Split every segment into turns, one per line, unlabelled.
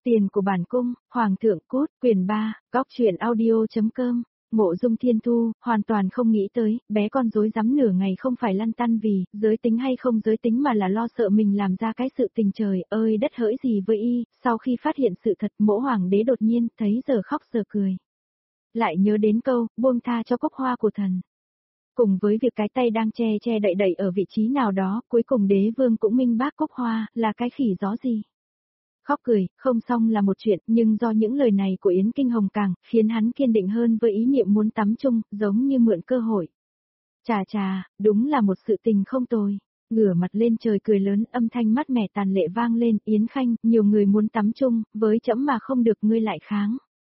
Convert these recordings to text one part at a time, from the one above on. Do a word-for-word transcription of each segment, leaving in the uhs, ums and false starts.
Tiền của bản cung, Hoàng thượng cút, quyền ba, góc truyện audio.com. Mộ Dung Thiên Thu, hoàn toàn không nghĩ tới, bé con rối rắm nửa ngày không phải lăn tăn vì, giới tính hay không giới tính mà là lo sợ mình làm ra cái sự tình trời ơi đất hỡi gì với y, sau khi phát hiện sự thật mỗ hoàng đế đột nhiên thấy giờ khóc giờ cười. Lại nhớ đến câu, buông tha cho cốc hoa của thần. Cùng với việc cái tay đang che che đậy đậy ở vị trí nào đó, cuối cùng đế vương cũng minh bác cốc hoa, là cái khỉ gió gì. Khóc cười, không xong là một chuyện, nhưng do những lời này của Yến Kinh Hồng càng, khiến hắn kiên định hơn với ý niệm muốn tắm chung, giống như mượn cơ hội. Chà chà, đúng là một sự tình không tồi. Ngửa mặt lên trời cười lớn, âm thanh mát mẻ tàn lệ vang lên, Yến Khanh, nhiều người muốn tắm chung, với trẫm mà không được ngươi lại kháng.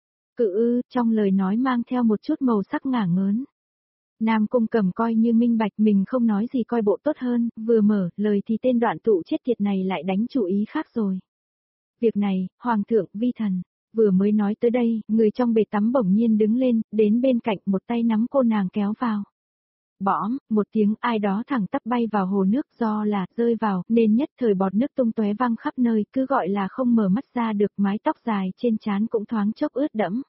Cự ư, trong lời nói mang theo một chút màu sắc ngả ngớn. Nam Cung Cầm coi như minh bạch mình không nói gì coi bộ tốt hơn, vừa mở lời thì tên đoạn tụ chết tiệt này lại đánh chủ ý khác rồi. Việc này, Hoàng thượng, vi thần, vừa mới nói tới đây, người trong bể tắm bỗng nhiên đứng lên, đến bên cạnh một tay nắm cô nàng kéo vào. Bõm, một tiếng ai đó thẳng tắp bay vào hồ nước do là rơi vào, nên nhất thời bọt nước tung tóe văng khắp nơi, cứ gọi là không mở mắt ra được, mái tóc dài trên trán cũng thoáng chốc ướt đẫm.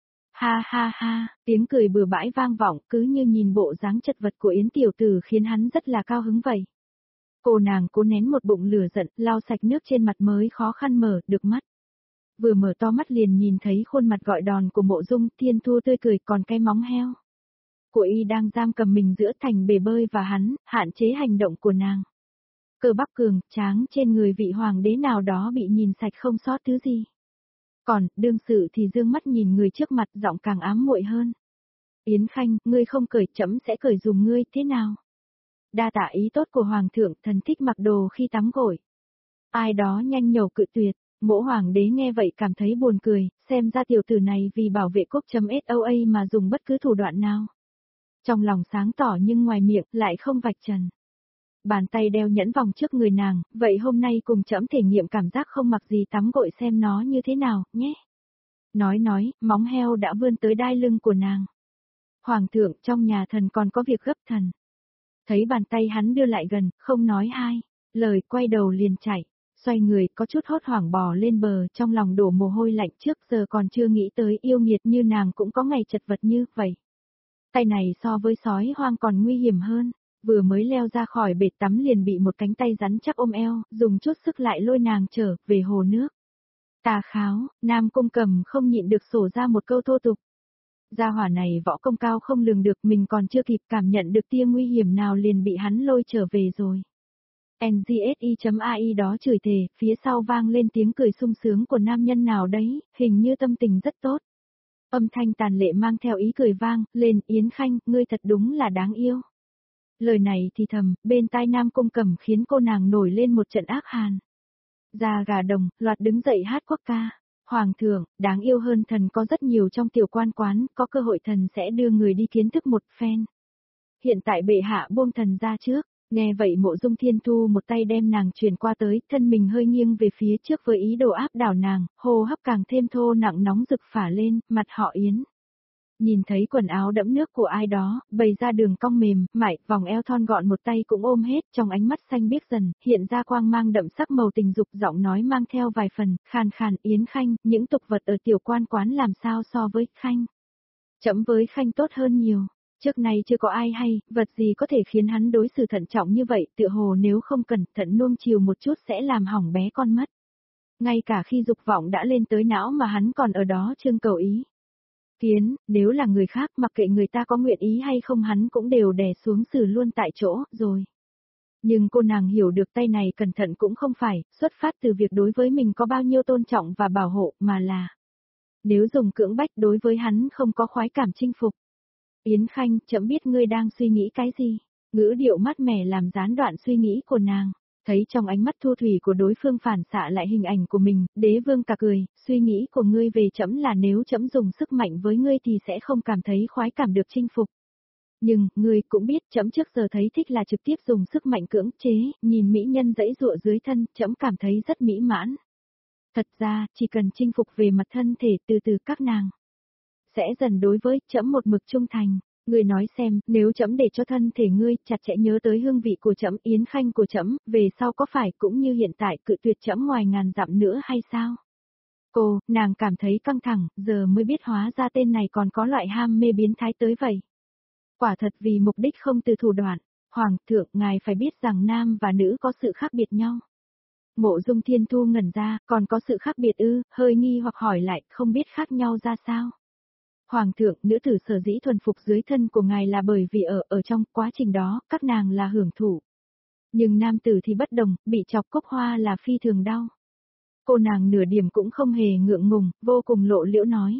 Ha ha ha, tiếng cười bừa bãi vang vọng, cứ như nhìn bộ dáng chật vật của Yến tiểu tử khiến hắn rất là cao hứng vậy. Cô nàng cố nén một bụng lửa giận, lau sạch nước trên mặt mới khó khăn mở được mắt. Vừa mở to mắt liền nhìn thấy khuôn mặt gọi đòn của Mộ Dung Thiên Thu tươi cười còn cái móng heo. Của y đang giam cầm mình giữa thành bể bơi và hắn, hạn chế hành động của nàng. Cơ bắp cường, tráng trên người vị hoàng đế nào đó bị nhìn sạch không sót thứ gì. Còn, đương sự thì dương mắt nhìn người trước mặt giọng càng ám muội hơn. Yến Khanh, ngươi không cởi trẫm sẽ cởi dùm ngươi, thế nào? Đa tạ ý tốt của Hoàng thượng, thần thích mặc đồ khi tắm gội. Ai đó nhanh nhẩu cự tuyệt, mỗ hoàng đế nghe vậy cảm thấy buồn cười, xem ra tiểu tử này vì bảo vệ cốc.soa mà dùng bất cứ thủ đoạn nào. Trong lòng sáng tỏ nhưng ngoài miệng lại không vạch trần. Bàn tay đeo nhẫn vòng trước người nàng, vậy hôm nay cùng trẫm thể nghiệm cảm giác không mặc gì tắm gội xem nó như thế nào, nhé. Nói nói, móng heo đã vươn tới đai lưng của nàng. Hoàng thượng, trong nhà thần còn có việc gấp thần. Thấy bàn tay hắn đưa lại gần, không nói hai lời, quay đầu liền chạy, xoay người có chút hốt hoảng bò lên bờ, trong lòng đổ mồ hôi lạnh, trước giờ còn chưa nghĩ tới yêu nghiệt như nàng cũng có ngày chật vật như vậy. Tay này so với sói hoang còn nguy hiểm hơn, vừa mới leo ra khỏi bể tắm liền bị một cánh tay rắn chắc ôm eo, dùng chút sức lại lôi nàng trở về hồ nước. Tà kháo, Nam Cung Cầm không nhịn được sổ ra một câu thô tục. Gia hỏa này võ công cao không lường được, mình còn chưa kịp cảm nhận được tia nguy hiểm nào liền bị hắn lôi trở về rồi. en giê ét i chấm a i đó chửi thề, phía sau vang lên tiếng cười sung sướng của nam nhân nào đấy, hình như tâm tình rất tốt. Âm thanh tàn lệ mang theo ý cười vang lên, Yến Khanh, ngươi thật đúng là đáng yêu. Lời này thì thầm, bên tai Nam Cung Cầm khiến cô nàng nổi lên một trận ác hàn. Da gà đồng, loạt đứng dậy hát quốc ca. Hoàng thượng, đáng yêu hơn thần có rất nhiều trong tiểu quan quán, có cơ hội thần sẽ đưa người đi kiến thức một phen. Hiện tại bệ hạ buông thần ra trước, nghe vậy Mộ Dung Thiên Thu một tay đem nàng truyền qua tới, thân mình hơi nghiêng về phía trước với ý đồ áp đảo nàng, hô hấp càng thêm thô nặng nóng rực phả lên, mặt họ Yến. Nhìn thấy quần áo đẫm nước của ai đó, bày ra đường cong mềm, mại, vòng eo thon gọn một tay cũng ôm hết, trong ánh mắt xanh biếc dần, hiện ra quang mang đậm sắc màu tình dục, giọng nói mang theo vài phần, khàn khàn, Yến Khanh, những tục vật ở tiểu quan quán làm sao so với Khanh. Chậm với Khanh tốt hơn nhiều, trước nay chưa có ai hay, vật gì có thể khiến hắn đối xử thận trọng như vậy, tựa hồ nếu không cẩn thận nuông chiều một chút sẽ làm hỏng bé con mất. Ngay cả khi dục vọng đã lên tới não mà hắn còn ở đó trưng cầu ý. Kiến, nếu là người khác mặc kệ người ta có nguyện ý hay không hắn cũng đều đè xuống xử luôn tại chỗ, rồi. Nhưng cô nàng hiểu được tay này cẩn thận cũng không phải, xuất phát từ việc đối với mình có bao nhiêu tôn trọng và bảo hộ, mà là nếu dùng cưỡng bách đối với hắn không có khoái cảm chinh phục. Yến Khanh, chậm biết ngươi đang suy nghĩ cái gì, ngữ điệu mát mẻ làm gián đoạn suy nghĩ của nàng. Thấy trong ánh mắt thu thủy của đối phương phản xạ lại hình ảnh của mình, đế vương cả cười, suy nghĩ của ngươi về trẫm là nếu trẫm dùng sức mạnh với ngươi thì sẽ không cảm thấy khoái cảm được chinh phục. Nhưng, ngươi cũng biết trẫm trước giờ thấy thích là trực tiếp dùng sức mạnh cưỡng chế, nhìn mỹ nhân dãy dụa dưới thân, trẫm cảm thấy rất mỹ mãn. Thật ra, chỉ cần chinh phục về mặt thân thể từ từ các nàng sẽ dần đối với trẫm một mực trung thành. Ngươi nói xem, nếu trẫm để cho thân thể ngươi chặt chẽ nhớ tới hương vị của trẫm, Yến Khanh của trẫm, về sau có phải cũng như hiện tại cự tuyệt trẫm ngoài ngàn dặm nữa hay sao? Cô, nàng cảm thấy căng thẳng, giờ mới biết hóa ra tên này còn có loại ham mê biến thái tới vậy. Quả thật vì mục đích không từ thủ đoạn, Hoàng thượng ngài phải biết rằng nam và nữ có sự khác biệt nhau. Mộ Dung Thiên Thu ngẩn ra, còn có sự khác biệt ư, hơi nghi hoặc hỏi lại, không biết khác nhau ra sao. Hoàng thượng, nữ tử sở dĩ thuần phục dưới thân của ngài là bởi vì ở, ở trong quá trình đó, các nàng là hưởng thụ. Nhưng nam tử thì bất đồng, bị chọc cốc hoa là phi thường đau. Cô nàng nửa điểm cũng không hề ngượng ngùng, vô cùng lộ liễu nói.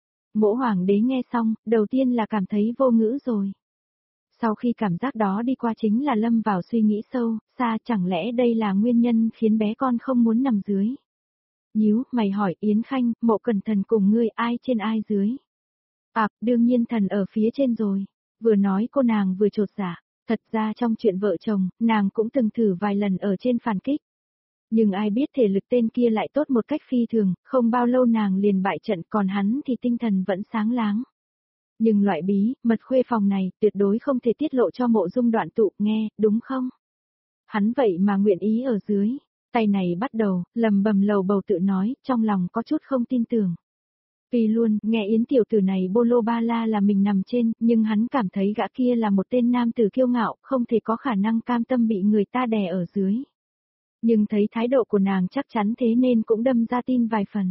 Mỗ hoàng đế nghe xong, đầu tiên là cảm thấy vô ngữ rồi. Sau khi cảm giác đó đi qua chính là lâm vào suy nghĩ sâu, xa chẳng lẽ đây là nguyên nhân khiến bé con không muốn nằm dưới. Nhíu, mày hỏi Yến Khanh, Mộ Cẩn Thần cùng ngươi ai trên ai dưới. À, đương nhiên thần ở phía trên rồi. Vừa nói cô nàng vừa chột dạ, thật ra trong chuyện vợ chồng, nàng cũng từng thử vài lần ở trên phản kích. Nhưng ai biết thể lực tên kia lại tốt một cách phi thường, không bao lâu nàng liền bại trận còn hắn thì tinh thần vẫn sáng láng. Nhưng loại bí, mật khuê phòng này tuyệt đối không thể tiết lộ cho Mộ Dung Đoạn Tụ nghe, đúng không? Hắn vậy mà nguyện ý ở dưới, tay này bắt đầu, lầm bầm lầu bầu tự nói, trong lòng có chút không tin tưởng. Vì luôn, nghe Yến tiểu tử này bô lô ba la là mình nằm trên, nhưng hắn cảm thấy gã kia là một tên nam tử kiêu ngạo, không thể có khả năng cam tâm bị người ta đè ở dưới. Nhưng thấy thái độ của nàng chắc chắn thế nên cũng đâm ra tin vài phần.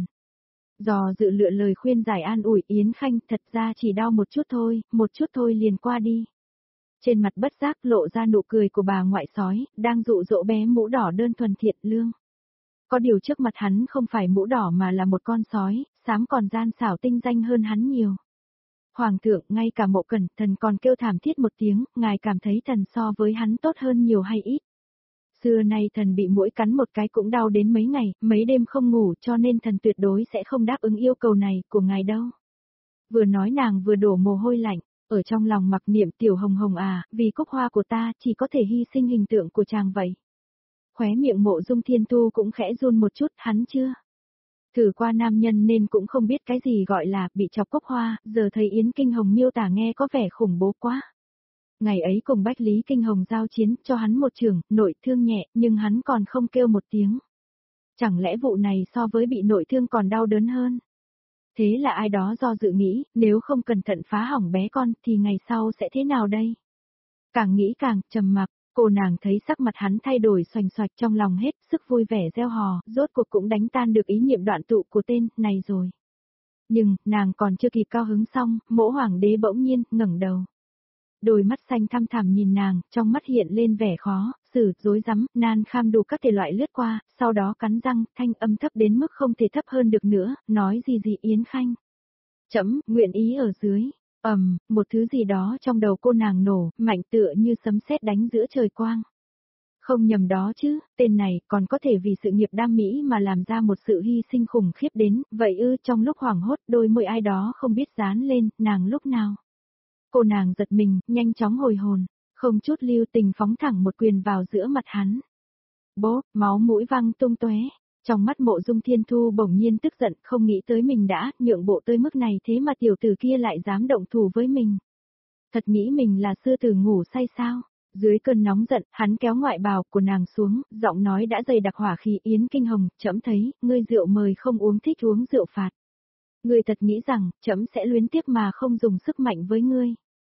Dò dự lựa lời khuyên giải an ủi Yến Khanh, thật ra chỉ đau một chút thôi, một chút thôi liền qua đi. Trên mặt bất giác lộ ra nụ cười của bà ngoại sói, đang dụ dỗ bé mũ đỏ đơn thuần thiện lương. Có điều trước mặt hắn không phải mũ đỏ mà là một con sói, xám còn gian xảo tinh danh hơn hắn nhiều. Hoàng thượng, ngay cả Mộ Cẩn Thần còn kêu thảm thiết một tiếng, ngài cảm thấy thần so với hắn tốt hơn nhiều hay ít? Xưa nay thần bị muỗi cắn một cái cũng đau đến mấy ngày, mấy đêm không ngủ cho nên thần tuyệt đối sẽ không đáp ứng yêu cầu này của ngài đâu. Vừa nói nàng vừa đổ mồ hôi lạnh, ở trong lòng mặc niệm tiểu hồng hồng à, vì cúc hoa của ta chỉ có thể hy sinh hình tượng của chàng vậy. Khóe miệng Mộ Dung Thiên Thu cũng khẽ run một chút, hắn chưa thử qua nam nhân nên cũng không biết cái gì gọi là bị chọc cúc hoa, giờ thấy Yến Kinh Hồng miêu tả nghe có vẻ khủng bố quá. Ngày ấy cùng Bách Lý Kinh Hồng giao chiến, cho hắn một chưởng, nội thương nhẹ, nhưng hắn còn không kêu một tiếng. Chẳng lẽ vụ này so với bị nội thương còn đau đớn hơn? Thế là ai đó do dự nghĩ, nếu không cẩn thận phá hỏng bé con, thì ngày sau sẽ thế nào đây? Càng nghĩ càng trầm mặc, cô nàng thấy sắc mặt hắn thay đổi xoành xoạch trong lòng hết sức vui vẻ reo hò, rốt cuộc cũng đánh tan được ý niệm đoạn tụ của tên này rồi. Nhưng, nàng còn chưa kịp cao hứng xong, Mỗ hoàng đế bỗng nhiên, ngẩng đầu. Đôi mắt xanh thăm thẳm nhìn nàng, trong mắt hiện lên vẻ khó, xử, rối rắm, nan kham đủ các thể loại lướt qua, sau đó cắn răng, thanh âm thấp đến mức không thể thấp hơn được nữa, nói gì gì Yến Khanh. Chấm, nguyện ý ở dưới, ầm, um, một thứ gì đó trong đầu cô nàng nổ, mạnh tựa như sấm sét đánh giữa trời quang. Không nhầm đó chứ, tên này còn có thể vì sự nghiệp đam mỹ mà làm ra một sự hy sinh khủng khiếp đến, vậy ư trong lúc hoảng hốt đôi môi ai đó không biết dán lên, nàng lúc nào. Cô nàng giật mình, nhanh chóng hồi hồn, không chút lưu tình phóng thẳng một quyền vào giữa mặt hắn. Bố, máu mũi văng tung tóe. Trong mắt Mộ Dung Thiên Thu bỗng nhiên tức giận, không nghĩ tới mình đã nhượng bộ tới mức này thế mà tiểu tử kia lại dám động thủ với mình. Thật nghĩ mình là sư tử ngủ say sao? Dưới cơn nóng giận, hắn kéo ngoại bào của nàng xuống, giọng nói đã dày đặc hỏa khí. Yến Kinh Hồng, trẫm thấy, ngươi rượu mời không uống thích uống rượu phạt. Ngươi thật nghĩ rằng, trẫm sẽ luyến tiếc mà không dùng sức mạnh với ngươi.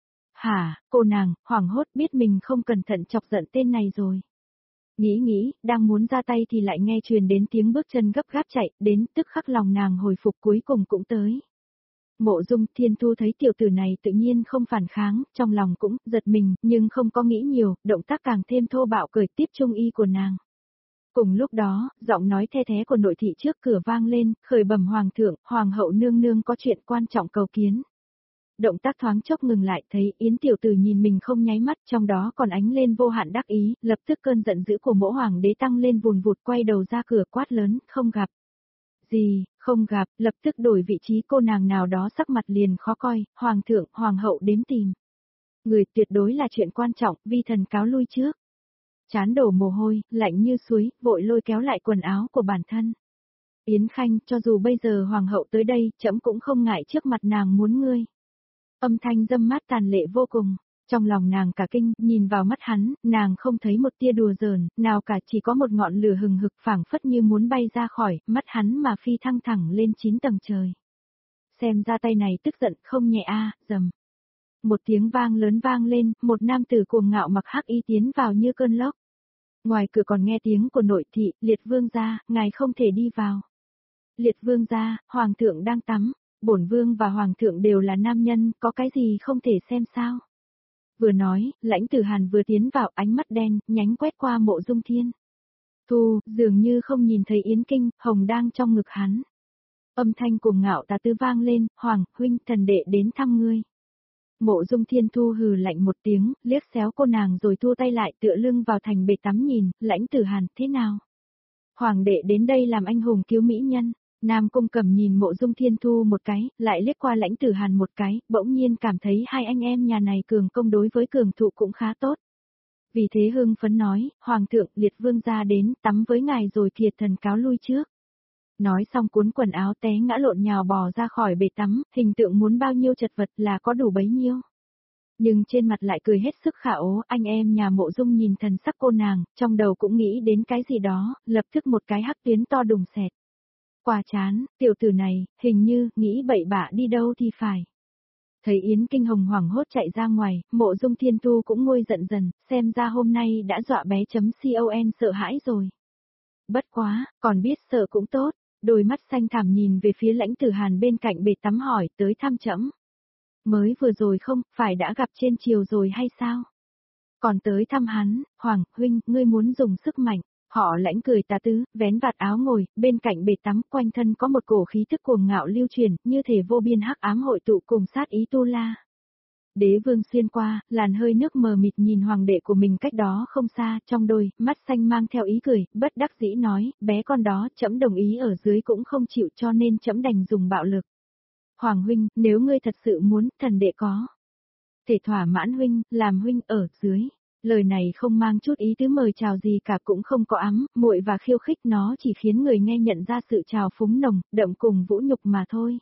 Hả, cô nàng, hoảng hốt biết mình không cẩn thận chọc giận tên này rồi. Nghĩ nghĩ, đang muốn ra tay thì lại nghe truyền đến tiếng bước chân gấp gáp chạy, đến tức khắc lòng nàng hồi phục cuối cùng cũng tới. Mộ Dung Thiên Thu thấy tiểu tử này tự nhiên không phản kháng, trong lòng cũng giật mình, nhưng không có nghĩ nhiều, động tác càng thêm thô bạo cởi tiếp trung y của nàng. Cùng lúc đó, giọng nói the thé của nội thị trước cửa vang lên, khởi bẩm hoàng thượng, hoàng hậu nương nương có chuyện quan trọng cầu kiến. Động tác thoáng chốc ngừng lại, thấy Yến tiểu tử nhìn mình không nháy mắt, trong đó còn ánh lên vô hạn đắc ý, lập tức cơn giận dữ của Mỗ hoàng đế tăng lên vùn vụt, quay đầu ra cửa quát lớn, không gặp. Gì, không gặp, lập tức đổi vị trí cô nàng nào đó sắc mặt liền khó coi, hoàng thượng, hoàng hậu đếm tìm. Người tuyệt đối là chuyện quan trọng, vi thần cáo lui trước. Chán đổ mồ hôi, lạnh như suối, vội lôi kéo lại quần áo của bản thân. Yến Khanh, cho dù bây giờ hoàng hậu tới đây, trẫm cũng không ngại trước mặt nàng muốn ngươi. Âm thanh dâm mát tàn lệ vô cùng, Trong lòng nàng cả kinh, nhìn vào mắt hắn, nàng không thấy một tia đùa giỡn, nào cả chỉ có một ngọn lửa hừng hực phảng phất như muốn bay ra khỏi, mắt hắn mà phi thăng thẳng lên chín tầng trời. Xem ra tay này tức giận không nhẹ a, à, rầm. Một tiếng vang lớn vang lên, một nam tử cuồng ngạo mặc hắc y tiến vào như cơn lốc. Ngoài cửa còn nghe tiếng của nội thị, liệt vương gia, ngài không thể đi vào. Liệt vương gia, hoàng thượng đang tắm, bổn vương và hoàng thượng đều là nam nhân, có cái gì không thể xem sao. Vừa nói, Lãnh Tử Hàn vừa tiến vào, ánh mắt đen, nhánh quét qua Mộ Dung Thiên. Thu, dường như không nhìn thấy Yến Kinh, Hồng đang trong ngực hắn. Âm thanh cuồng ngạo tà tứ vang lên, hoàng, huynh, thần đệ đến thăm ngươi. Mộ Dung Thiên Thu hừ lạnh một tiếng, liếc xéo cô nàng rồi thu tay lại tựa lưng vào thành bể tắm nhìn, Lãnh Tử Hàn, thế nào? Hoàng đệ đến đây làm anh hùng cứu mỹ nhân. Nam Cung Cẩm nhìn Mộ Dung Thiên Thu một cái, lại liếc qua Lãnh Tử Hàn một cái, bỗng nhiên cảm thấy hai anh em nhà này cường công đối với cường thụ cũng khá tốt. Vì thế hưng phấn nói, Hoàng thượng, liệt vương gia đến, tắm với ngài rồi kiệt thần cáo lui trước. Nói xong cuốn quần áo té ngã lộn nhào bò ra khỏi bể tắm, hình tượng muốn bao nhiêu chật vật là có đủ bấy nhiêu. Nhưng trên mặt lại cười hết sức khả ố, anh em nhà Mộ Dung nhìn thần sắc cô nàng, trong đầu cũng nghĩ đến cái gì đó, lập tức một cái hắc tuyến to đùng xẹt. Qua chán, tiểu tử này, hình như, nghĩ bậy bạ đi đâu thì phải. Thấy Yến Kinh Hồng hoảng hốt chạy ra ngoài, Mộ Dung Thiên Tu cũng nguôi giận dần, xem ra hôm nay đã dọa bé chấm con sợ hãi rồi. Bất quá, còn biết sợ cũng tốt, đôi mắt xanh thẳm nhìn về phía Lãnh Tử Hàn bên cạnh bể tắm hỏi tới thăm trẫm. Mới vừa rồi không, phải đã gặp trên chiều rồi hay sao? Còn tới thăm hắn, Hoàng, huynh, ngươi muốn dùng sức mạnh. Họ Lãnh cười tà tứ, vén vạt áo ngồi, bên cạnh bể tắm quanh thân có một cổ khí thức cuồng ngạo lưu truyền, như thể vô biên hắc ám hội tụ cùng sát ý tu la. Đế vương xuyên qua, làn hơi nước mờ mịt nhìn hoàng đệ của mình cách đó không xa, trong đôi, mắt xanh mang theo ý cười, bất đắc dĩ nói, bé con đó, trẫm đồng ý ở dưới cũng không chịu cho nên trẫm đành dùng bạo lực. Hoàng huynh, nếu ngươi thật sự muốn, thần đệ có thể thỏa mãn huynh, làm huynh ở dưới. Lời này không mang chút ý tứ mời chào gì cả cũng không có ấm, muội và khiêu khích nó chỉ khiến người nghe nhận ra sự trào phúng nồng, đậm cùng vũ nhục mà thôi.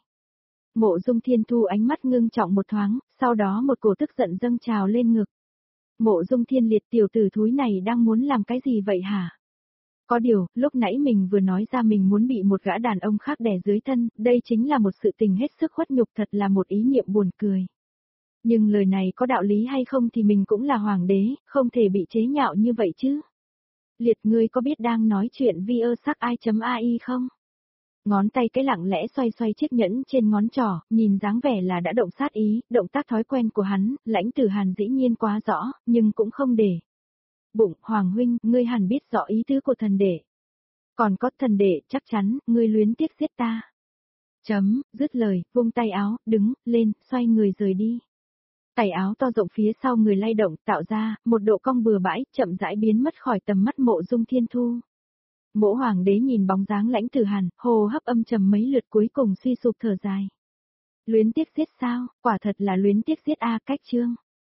Mộ Dung Thiên Thu ánh mắt ngưng trọng một thoáng, sau đó một cổ tức giận dâng trào lên ngực. Mộ Dung Thiên Liệt tiểu tử thúi này đang muốn làm cái gì vậy hả? Có điều, lúc nãy mình vừa nói ra mình muốn bị một gã đàn ông khác đè dưới thân, đây chính là một sự tình hết sức khuất nhục, thật là một ý niệm buồn cười. Nhưng lời này có đạo lý hay không thì mình cũng là hoàng đế, không thể bị chế nhạo như vậy chứ. Liệt, ngươi có biết đang nói chuyện vi-ơ sắc ai.ai không? Ngón tay cái lặng lẽ xoay xoay chiếc nhẫn trên ngón trỏ, nhìn dáng vẻ là đã động sát ý, động tác thói quen của hắn, Lãnh Tử Hàn dĩ nhiên quá rõ, nhưng cũng không để. Bụng, Hoàng huynh, ngươi hẳn biết rõ ý tứ của thần đệ. Còn có thần đệ, chắc chắn, ngươi luyến tiếc giết ta. Chấm, dứt lời, vung tay áo, đứng, lên, xoay người rời đi. Tay áo to rộng phía sau người lay động, tạo ra, một độ cong bừa bãi, chậm rãi biến mất khỏi tầm mắt Mộ Dung Thiên Thu. Mỗ hoàng đế nhìn bóng dáng Lãnh Tử Hàn, hô hấp âm trầm mấy lượt cuối cùng suy sụp thở dài. Luyến tiếc giết sao, quả thật là luyến tiếc giết a, cách chương.